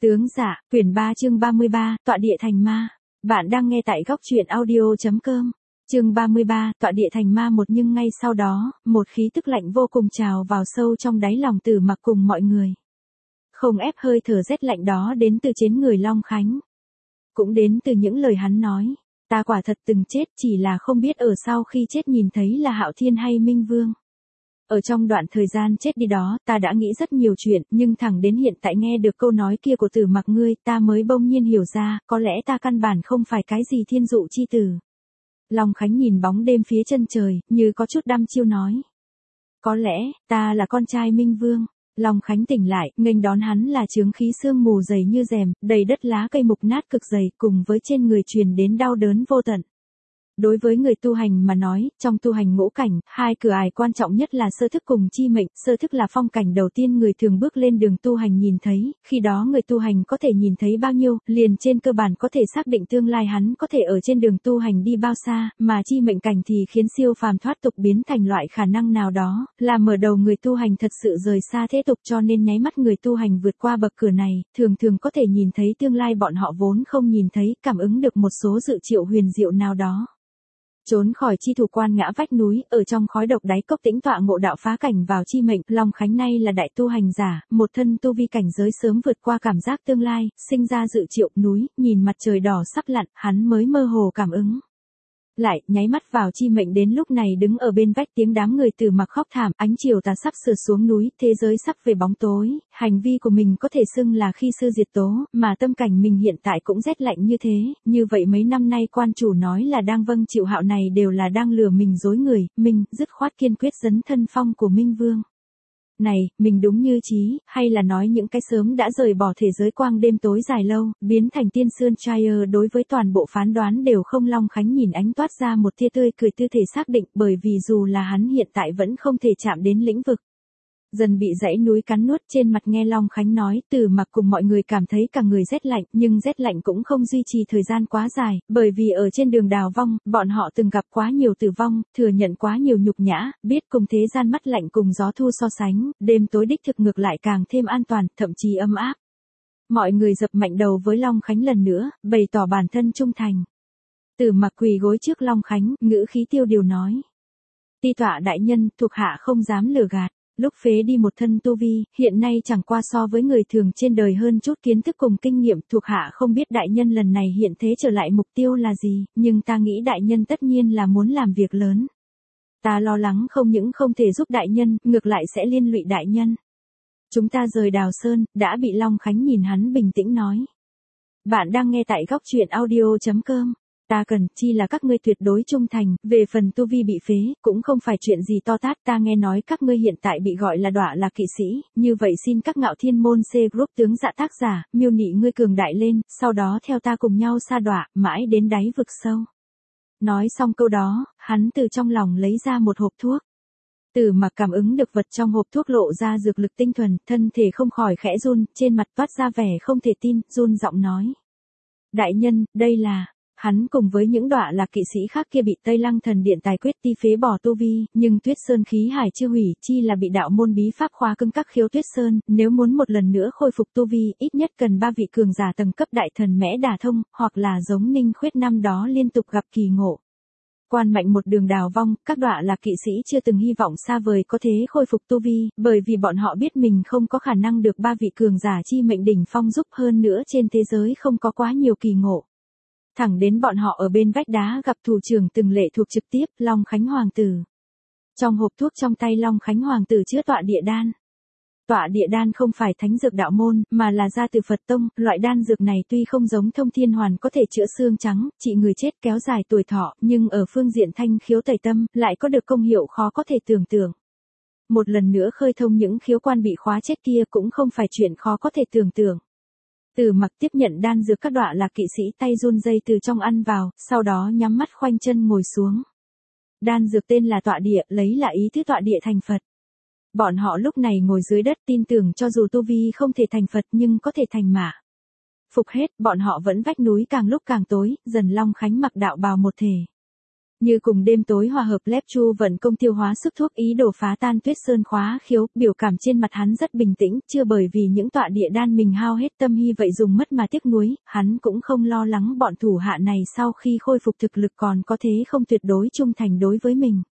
Tướng Dạ, quyển 3 chương 33, tọa địa thành ma. Bạn đang nghe tại góc truyện audio.com. Chương 33, tọa địa thành ma một. Nhưng ngay sau đó, một khí tức lạnh vô cùng trào vào sâu trong đáy lòng Tử Mặc cùng mọi người. Không ép hơi thở rét lạnh đó đến từ trên người Long Khánh. Cũng đến từ những lời hắn nói. Ta quả thật từng chết, chỉ là không biết ở sau khi chết nhìn thấy là Hạo Thiên hay Minh Vương. Ở trong đoạn thời gian chết đi đó, ta đã nghĩ rất nhiều chuyện, nhưng thẳng đến hiện tại nghe được câu nói kia của Tử Mặc ngươi, ta mới bỗng nhiên hiểu ra, có lẽ ta căn bản không phải cái gì thiên dụ chi tử. Long Khánh nhìn bóng đêm phía chân trời, như có chút đăm chiêu nói. Có lẽ, ta là con trai Minh Vương. Long Khánh tỉnh lại, nghênh đón hắn là chướng khí sương mù dày như rèm, đầy đất lá cây mục nát cực dày, cùng với trên người truyền đến đau đớn vô tận. Đối với người tu hành mà nói, trong tu hành ngũ cảnh, hai cửa ải quan trọng nhất là sơ thức cùng chi mệnh. Sơ thức là phong cảnh đầu tiên người thường bước lên đường tu hành nhìn thấy, khi đó người tu hành có thể nhìn thấy bao nhiêu, liền trên cơ bản có thể xác định tương lai hắn có thể ở trên đường tu hành đi bao xa, mà chi mệnh cảnh thì khiến siêu phàm thoát tục biến thành loại khả năng nào đó, là mở đầu người tu hành thật sự rời xa thế tục, cho nên nháy mắt người tu hành vượt qua bậc cửa này, thường thường có thể nhìn thấy tương lai bọn họ vốn không nhìn thấy, cảm ứng được một số dự triệu huyền diệu nào đó. Trốn khỏi chi thủ quan ngã vách núi, ở trong khói độc đáy cốc tĩnh tọa ngộ đạo phá cảnh vào chi mệnh. Long Khánh nay là đại tu hành giả, một thân tu vi cảnh giới sớm vượt qua cảm giác tương lai, sinh ra dự triệu núi, nhìn mặt trời đỏ sắp lặn, hắn mới mơ hồ cảm ứng. Lại, nháy mắt vào chi mệnh, đến lúc này đứng ở bên vách tiếng đám người Tử Mặc khóc thảm, ánh chiều tà sắp sửa xuống núi, thế giới sắp về bóng tối, hành vi của mình có thể xưng là khi sư diệt tố, mà tâm cảnh mình hiện tại cũng rét lạnh như thế, như vậy mấy năm nay quan chủ nói là đang vâng chịu Hạo này đều là đang lừa mình dối người, mình dứt khoát kiên quyết dấn thân phong của Minh Vương. Này, mình đúng như trí, hay là nói những cái sớm đã rời bỏ thế giới quang đêm tối dài lâu, biến thành tiên sơn Shire, đối với toàn bộ phán đoán đều không. Long Khánh nhìn ánh toát ra một tia tươi cười tư thể xác định, bởi vì dù là hắn hiện tại vẫn không thể chạm đến lĩnh vực. Dần bị dãy núi cắn nuốt, trên mặt nghe Long Khánh nói, Tử Mặc cùng mọi người cảm thấy cả người rét lạnh, nhưng rét lạnh cũng không duy trì thời gian quá dài, bởi vì ở trên đường đào vong, bọn họ từng gặp quá nhiều tử vong, thừa nhận quá nhiều nhục nhã, biết cùng thế gian mắt lạnh cùng gió thu so sánh, đêm tối đích thực ngược lại càng thêm an toàn, thậm chí ấm áp. Mọi người dập mạnh đầu với Long Khánh lần nữa, bày tỏ bản thân trung thành. Tử Mặc quỳ gối trước Long Khánh, ngữ khí tiêu điều nói. Ti tọa đại nhân, thuộc hạ không dám lừa gạt. Lúc phế đi một thân tu vi, hiện nay chẳng qua so với người thường trên đời hơn chút kiến thức cùng kinh nghiệm, thuộc hạ không biết đại nhân lần này hiện thế trở lại mục tiêu là gì, nhưng ta nghĩ đại nhân tất nhiên là muốn làm việc lớn. Ta lo lắng không những không thể giúp đại nhân, ngược lại sẽ liên lụy đại nhân. Chúng ta rời Đào Sơn, đã bị Long Khánh nhìn hắn bình tĩnh nói. Bạn đang nghe tại góc truyện audio.com. Ta cần chi là các ngươi tuyệt đối trung thành, về phần tu vi bị phế, cũng không phải chuyện gì to tát, ta nghe nói các ngươi hiện tại bị gọi là đọa lạc kỵ sĩ, như vậy xin các Ngạo Thiên môn C group tướng Dạ tác giả, miêu nị ngươi cường đại lên, sau đó theo ta cùng nhau sa đọa, mãi đến đáy vực sâu. Nói xong câu đó, hắn từ trong lòng lấy ra một hộp thuốc. Tử Mặc cảm ứng được vật trong hộp thuốc lộ ra dược lực tinh thuần, thân thể không khỏi khẽ run, trên mặt toát ra vẻ không thể tin, run giọng nói. Đại nhân, đây là... Hắn cùng với những đọa lạc kỵ sĩ khác kia bị Tây Lăng Thần Điện tài quyết ti phế bỏ tu vi, nhưng Tuyết Sơn khí hải chưa hủy, chi là bị đạo môn bí pháp khóa cứng các khiếu Tuyết Sơn, nếu muốn một lần nữa khôi phục tu vi, ít nhất cần 3 vị cường giả tầng cấp đại thần mẽ đả thông, hoặc là giống Ninh Khuyết năm đó liên tục gặp kỳ ngộ. Quan mạnh một đường đào vong, các đọa lạc kỵ sĩ chưa từng hy vọng xa vời có thế khôi phục tu vi, bởi vì bọn họ biết mình không có khả năng được 3 vị cường giả chi mệnh đỉnh phong giúp, hơn nữa trên thế giới không có quá nhiều kỳ ngộ. Thẳng đến bọn họ ở bên vách đá gặp thủ trưởng từng lệ thuộc trực tiếp, Long Khánh Hoàng tử. Trong hộp thuốc trong tay Long Khánh Hoàng tử chứa tọa địa đan. Tọa địa đan không phải thánh dược đạo môn, mà là ra từ Phật tông, loại đan dược này tuy không giống Thông Thiên Hoàn có thể chữa xương trắng, trị người chết kéo dài tuổi thọ, nhưng ở phương diện thanh khiếu tẩy tâm, lại có được công hiệu khó có thể tưởng tượng. Một lần nữa khơi thông những khiếu quan bị khóa chết kia cũng không phải chuyện khó có thể tưởng tượng. Tử Mặc tiếp nhận đan dược, các đọa lạc kỵ sĩ tay run rẩy từ trong ăn vào, sau đó nhắm mắt khoanh chân ngồi xuống. Đan dược tên là tọa địa, lấy là ý tứ tọa địa thành Phật. Bọn họ lúc này ngồi dưới đất tin tưởng cho dù tu vi không thể thành Phật nhưng có thể thành mã. Phục hết, bọn họ vẫn vách núi càng lúc càng tối, dần Long Khánh mặc đạo bào một thể. Như cùng đêm tối hòa hợp lép chu vận công tiêu hóa sức thuốc ý đồ phá tan Tuyết Sơn khóa khiếu, biểu cảm trên mặt hắn rất bình tĩnh, chưa bởi vì những tọa địa đan mình hao hết tâm hy vậy dùng mất mà tiếc nuối, hắn cũng không lo lắng bọn thủ hạ này sau khi khôi phục thực lực còn có thế không tuyệt đối trung thành đối với mình.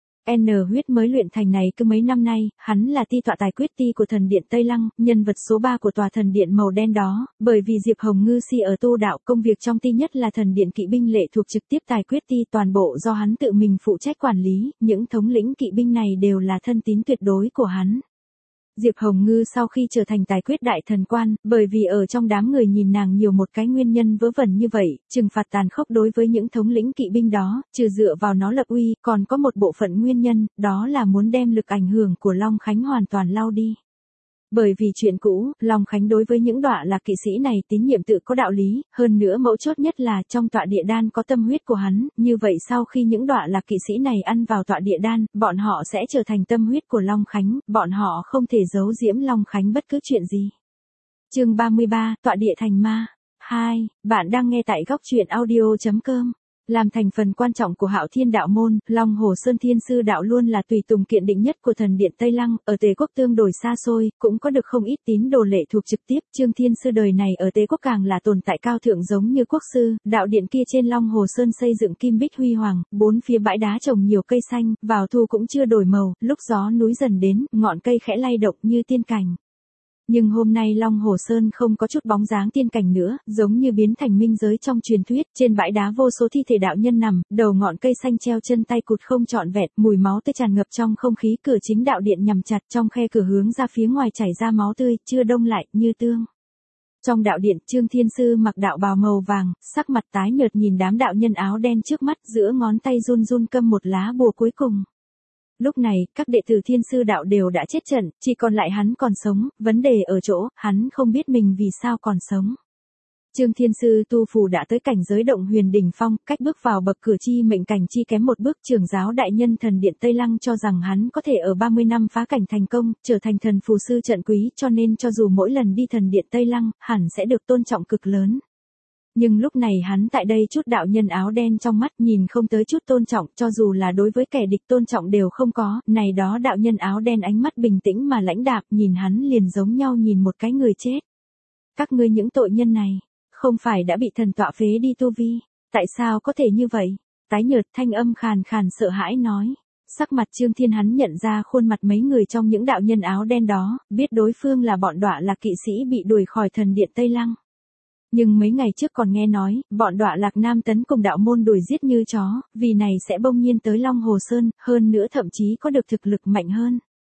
N huyết mới luyện thành này cứ mấy năm nay, hắn là ti tọa tài quyết ti của thần điện Tây Lăng, nhân vật số 3 của tòa thần điện màu đen đó, bởi vì Diệp Hồng Ngư si ở tu đạo, công việc trong ti nhất là thần điện kỵ binh lệ thuộc trực tiếp tài quyết ti toàn bộ do hắn tự mình phụ trách quản lý, những thống lĩnh kỵ binh này đều là thân tín tuyệt đối của hắn. Diệp Hồng Ngư sau khi trở thành tài quyết đại thần quan, bởi vì ở trong đám người nhìn nàng nhiều một cái nguyên nhân vớ vẩn như vậy, trừng phạt tàn khốc đối với những thống lĩnh kỵ binh đó, trừ dựa vào nó lập uy, còn có một bộ phận nguyên nhân, đó là muốn đem lực ảnh hưởng của Long Khánh hoàn toàn lau đi. Bởi vì chuyện cũ, Long Khánh đối với những đọa lạc kỵ sĩ này tín nhiệm tự có đạo lý, hơn nữa mấu chốt nhất là trong tọa địa đan có tâm huyết của hắn, như vậy sau khi những đọa lạc kỵ sĩ này ăn vào tọa địa đan, bọn họ sẽ trở thành tâm huyết của Long Khánh, bọn họ không thể giấu giếm Long Khánh bất cứ chuyện gì. Chương 33, tọa địa thành ma. 2. Bạn đang nghe tại góc truyện audio.com. Làm thành phần quan trọng của Hạo Thiên đạo môn, Long Hồ Sơn Thiên Sư đạo luôn là tùy tùng kiện định nhất của thần điện Tây Lăng, ở Tế Quốc tương đối xa xôi, cũng có được không ít tín đồ lệ thuộc trực tiếp, Trương Thiên Sư đời này ở Tế Quốc càng là tồn tại cao thượng giống như quốc sư, đạo điện kia trên Long Hồ Sơn xây dựng kim bích huy hoàng, bốn phía bãi đá trồng nhiều cây xanh, vào thu cũng chưa đổi màu, lúc gió núi dần đến, ngọn cây khẽ lay động như tiên cảnh. Nhưng hôm nay Long Hồ Sơn không có chút bóng dáng tiên cảnh nữa, giống như biến thành minh giới trong truyền thuyết, trên bãi đá vô số thi thể đạo nhân nằm, đầu ngọn cây xanh treo chân tay cụt không trọn vẹn, mùi máu tươi tràn ngập trong không khí, cửa chính đạo điện nhằm chặt trong khe cửa hướng ra phía ngoài chảy ra máu tươi, chưa đông lại, như tương. Trong đạo điện, Trương Thiên Sư mặc đạo bào màu vàng, sắc mặt tái nhợt nhìn đám đạo nhân áo đen trước mắt, giữa ngón tay run run câm một lá bùa cuối cùng. Lúc này, các đệ tử Thiên Sư đạo đều đã chết trận, chỉ còn lại hắn còn sống, vấn đề ở chỗ, hắn không biết mình vì sao còn sống. Trương Thiên Sư tu phù đã tới cảnh giới động huyền đỉnh phong, cách bước vào bậc cửa chi mệnh cảnh chi kém một bước, trưởng giáo đại nhân thần điện Tây Lăng cho rằng hắn có thể ở 30 năm phá cảnh thành công, trở thành thần phù sư trận quý, cho nên cho dù mỗi lần đi thần điện Tây Lăng, hẳn sẽ được tôn trọng cực lớn. Nhưng lúc này hắn tại đây chút đạo nhân áo đen trong mắt nhìn không tới chút tôn trọng, cho dù là đối với kẻ địch tôn trọng đều không có, này đó đạo nhân áo đen ánh mắt bình tĩnh mà lãnh đạm, nhìn hắn liền giống nhau nhìn một cái người chết. Các ngươi những tội nhân này, không phải đã bị thần tọa phế đi tu vi, tại sao có thể như vậy? Tái nhợt thanh âm khàn khàn sợ hãi nói. Sắc mặt Trương Thiên hắn nhận ra khuôn mặt mấy người trong những đạo nhân áo đen đó, biết đối phương là bọn đọa lạc kỵ sĩ bị đuổi khỏi thần điện Tây Lăng. Nhưng mấy ngày trước còn nghe nói, bọn đọa lạc Nam Tấn cùng đạo môn đuổi giết như chó, vì này sẽ bỗng nhiên tới Long Hồ Sơn, hơn nữa thậm chí có được thực lực mạnh hơn.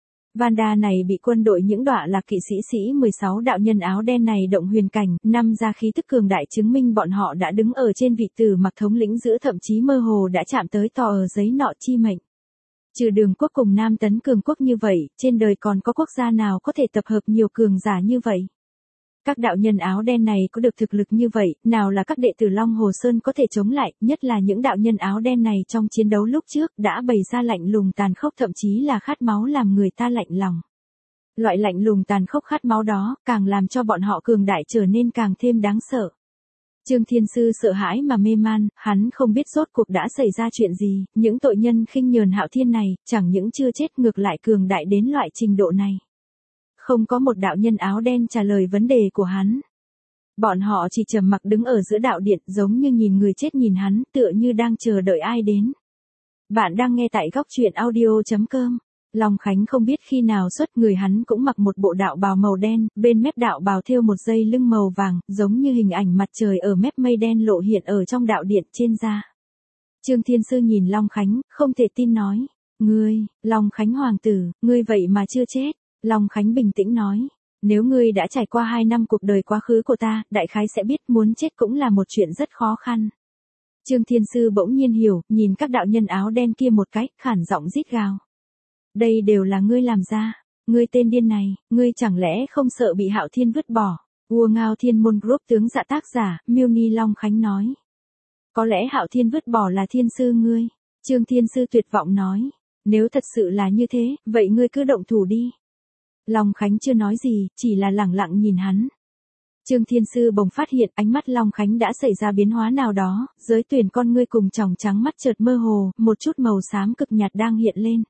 Vanda này bị quân đội những đọa lạc kỵ sĩ 16 đạo nhân áo đen này động huyền cảnh, năm ra khí tức cường đại chứng minh bọn họ đã đứng ở trên vị tử mặc thống lĩnh giữa, thậm chí mơ hồ đã chạm tới tò ở giấy nọ chi mệnh. Trừ Đường quốc cùng Nam Tấn cường quốc như vậy, trên đời còn có quốc gia nào có thể tập hợp nhiều cường giả như vậy? Các đạo nhân áo đen này có được thực lực như vậy, nào là các đệ tử Long Hồ Sơn có thể chống lại, nhất là những đạo nhân áo đen này trong chiến đấu lúc trước đã bày ra lạnh lùng tàn khốc, thậm chí là khát máu làm người ta lạnh lòng. Loại lạnh lùng tàn khốc khát máu đó, càng làm cho bọn họ cường đại trở nên càng thêm đáng sợ. Trương Thiên Sư sợ hãi mà mê man, hắn không biết rốt cuộc đã xảy ra chuyện gì, những tội nhân khinh nhờn Hạo Thiên này, chẳng những chưa chết ngược lại cường đại đến loại trình độ này. Không có một đạo nhân áo đen trả lời vấn đề của hắn. Bọn họ chỉ trầm mặc đứng ở giữa đạo điện, giống như nhìn người chết nhìn hắn, tựa như đang chờ đợi ai đến. Bạn đang nghe tại góc truyện audio.com. Long Khánh không biết khi nào xuất, người hắn cũng mặc một bộ đạo bào màu đen, bên mép đạo bào thêu một dây lưng màu vàng, giống như hình ảnh mặt trời ở mép mây đen lộ hiện ở trong đạo điện trên da. Trương Thiên Sư nhìn Long Khánh, không thể tin nói, ngươi, Long Khánh hoàng tử, ngươi vậy mà chưa chết. Long Khánh bình tĩnh nói, nếu ngươi đã trải qua 2 năm cuộc đời quá khứ của ta, đại khái sẽ biết muốn chết cũng là một chuyện rất khó khăn. Trương Thiên Sư bỗng nhiên hiểu, nhìn các đạo nhân áo đen kia một cái, khản giọng rít gào. Đây đều là ngươi làm ra, ngươi tên điên này, ngươi chẳng lẽ không sợ bị Hạo Thiên vứt bỏ? Vua Ngao Thiên Môn Group tướng dạ tác giả, Miêu Ni Long Khánh nói. Có lẽ Hạo Thiên vứt bỏ là Thiên Sư ngươi. Trương Thiên Sư tuyệt vọng nói, nếu thật sự là như thế, vậy ngươi cứ động thủ đi. Long Khánh chưa nói gì, chỉ là lẳng lặng nhìn hắn. Trương Thiên Sư bỗng phát hiện ánh mắt Long Khánh đã xảy ra biến hóa nào đó, giới tuyển con ngươi cùng tròng trắng mắt chợt mơ hồ, một chút màu xám cực nhạt đang hiện lên.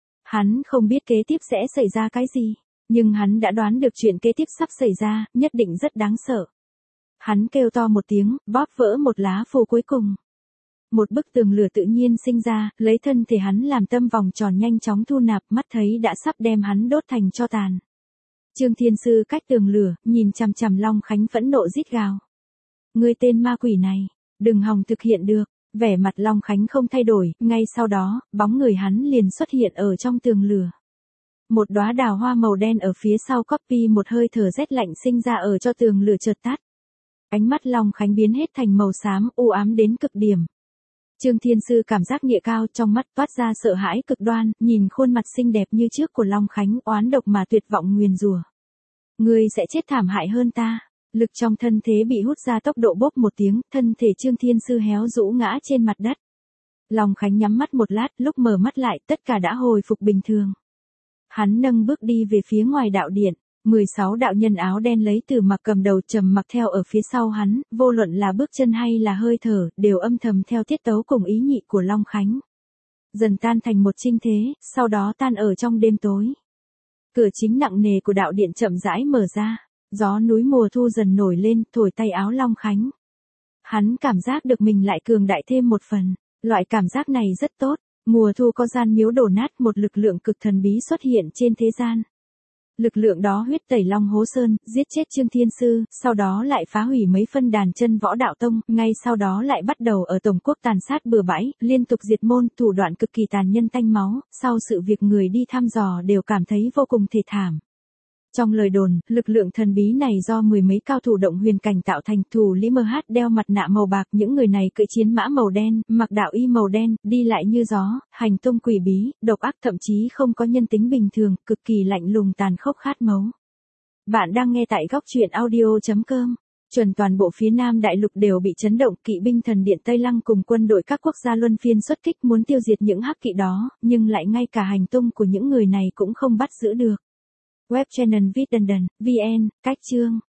Hắn không biết kế tiếp sẽ xảy ra cái gì, nhưng hắn đã đoán được chuyện kế tiếp sắp xảy ra, nhất định rất đáng sợ. Hắn kêu to một tiếng, bóp vỡ một lá phù cuối cùng. Một bức tường lửa tự nhiên sinh ra, lấy thân thể hắn làm tâm vòng tròn nhanh chóng thu nạp, mắt thấy đã sắp đem hắn đốt thành tro tàn. Trương Thiên Sư cách tường lửa, nhìn chằm chằm Long Khánh phẫn nộ rít gào. Ngươi tên ma quỷ này, đừng hòng thực hiện được. Vẻ mặt Long Khánh không thay đổi, ngay sau đó, bóng người hắn liền xuất hiện ở trong tường lửa. Một đóa đào hoa màu đen ở phía sau copy, một hơi thở rét lạnh sinh ra ở cho tường lửa chợt tắt. Ánh mắt Long Khánh biến hết thành màu xám, u ám đến cực điểm. Trương Thiên Sư cảm giác nhẹ cao, trong mắt toát ra sợ hãi cực đoan, nhìn khuôn mặt xinh đẹp như trước của Long Khánh, oán độc mà tuyệt vọng nguyền rủa. Ngươi sẽ chết thảm hại hơn ta. Lực trong thân thế bị hút ra, tốc độ bốp một tiếng, thân thể Trương Thiên Sư héo rũ ngã trên mặt đất. Long Khánh nhắm mắt một lát, lúc mở mắt lại, tất cả đã hồi phục bình thường. Hắn nâng bước đi về phía ngoài đạo điện. 16 đạo nhân áo đen lấy Từ Mặc cầm đầu trầm mặc theo ở phía sau hắn, vô luận là bước chân hay là hơi thở, đều âm thầm theo tiết tấu cùng ý nhị của Long Khánh. Dần tan thành một chinh thế, sau đó tan ở trong đêm tối. Cửa chính nặng nề của đạo điện chậm rãi mở ra, gió núi mùa thu dần nổi lên, thổi tay áo Long Khánh. Hắn cảm giác được mình lại cường đại thêm một phần, loại cảm giác này rất tốt. Mùa thu có gian miếu đổ nát, một lực lượng cực thần bí xuất hiện trên thế gian. Lực lượng đó huyết tẩy Long Hố Sơn, giết chết Trương Thiên Sư, sau đó lại phá hủy mấy phân đàn chân võ đạo tông, ngay sau đó lại bắt đầu ở Tổng quốc tàn sát bừa bãi, liên tục diệt môn, thủ đoạn cực kỳ tàn nhẫn tanh máu, sau sự việc người đi thăm dò đều cảm thấy vô cùng thê thảm. Trong lời đồn, lực lượng thần bí này do mười mấy cao thủ động huyền cảnh tạo thành. Thủ lĩnh MH đeo mặt nạ màu bạc, những người này cưỡi chiến mã màu đen, mặc đạo y màu đen, đi lại như gió, hành tung quỷ bí, độc ác, thậm chí không có nhân tính bình thường, cực kỳ lạnh lùng tàn khốc khát máu. Bạn đang nghe tại góc truyện audio.com. Chuẩn toàn bộ phía Nam Đại Lục đều bị chấn động, kỵ binh thần điện Tây Lăng cùng quân đội các quốc gia luân phiên xuất kích muốn tiêu diệt những hắc kỵ đó, nhưng lại ngay cả hành tung của những người này cũng không bắt giữ được. Web channel Viết Đần Đần, VN, cách chương.